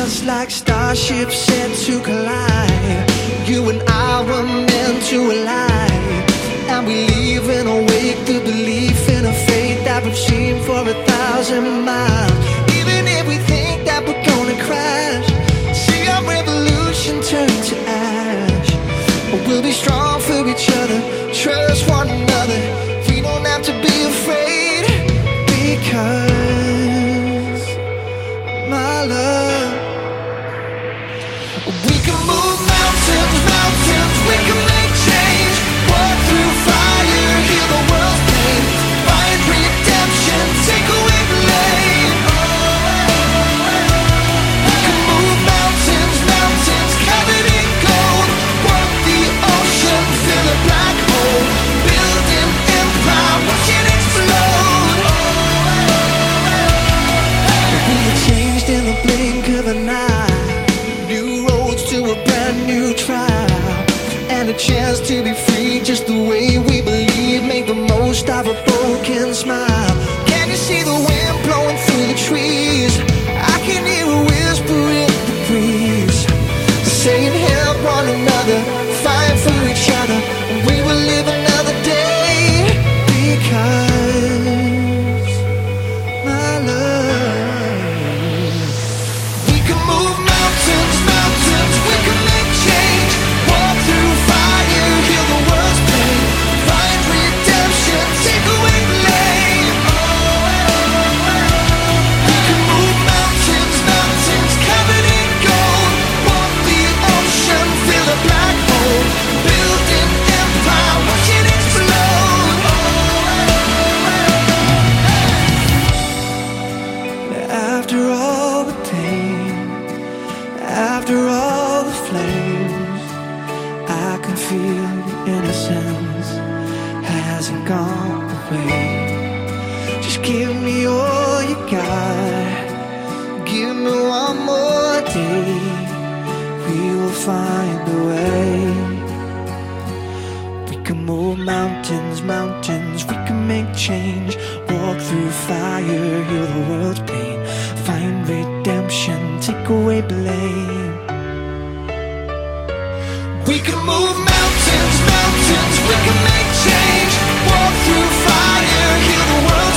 Just like starships set to collide, you and I were meant to align. And we leave and awake the belief in a fate that we've seen for 1,000 miles. Even if we think that we're gonna crash, see our revolution turn to ash. But we'll be strong for each other, trust one another. We don't have to be afraid, because my love, we can move mountains, mountains, we can make change. Walk through fire, heal the world's pain. Find redemption, take away blame. We can move mountains, mountains, covered in gold. Walk the ocean, fill a black hole. Build an empire, watch it explode. We were changed in the blink of an eye. New roads to a brand new trial, and a chance to be free just the way we believe. Make the most of a broken smile. Can you see the wind blowing through the trees? I can hear a whisper in the breeze, saying help one another, fight for each other, and we will live another day. Because my love, we can move mountains, mountains, we can make change. Walk through fire, heal the world's pain. Find redemption, take away blame. We can move mountains, mountains, covered in gold. Walk the ocean, fill a black hole. Build an empire, watch it explode. After all the pain, after all the flames, I can feel your innocence hasn't gone away. Just give me all you got, give me one more day. We will find a way. We can move mountains, mountains, we can make change. Walk through fire, heal the world's pain. Find redemption, take away blame. We can move mountains, mountains, we can make change. Walk through fire, heal the world.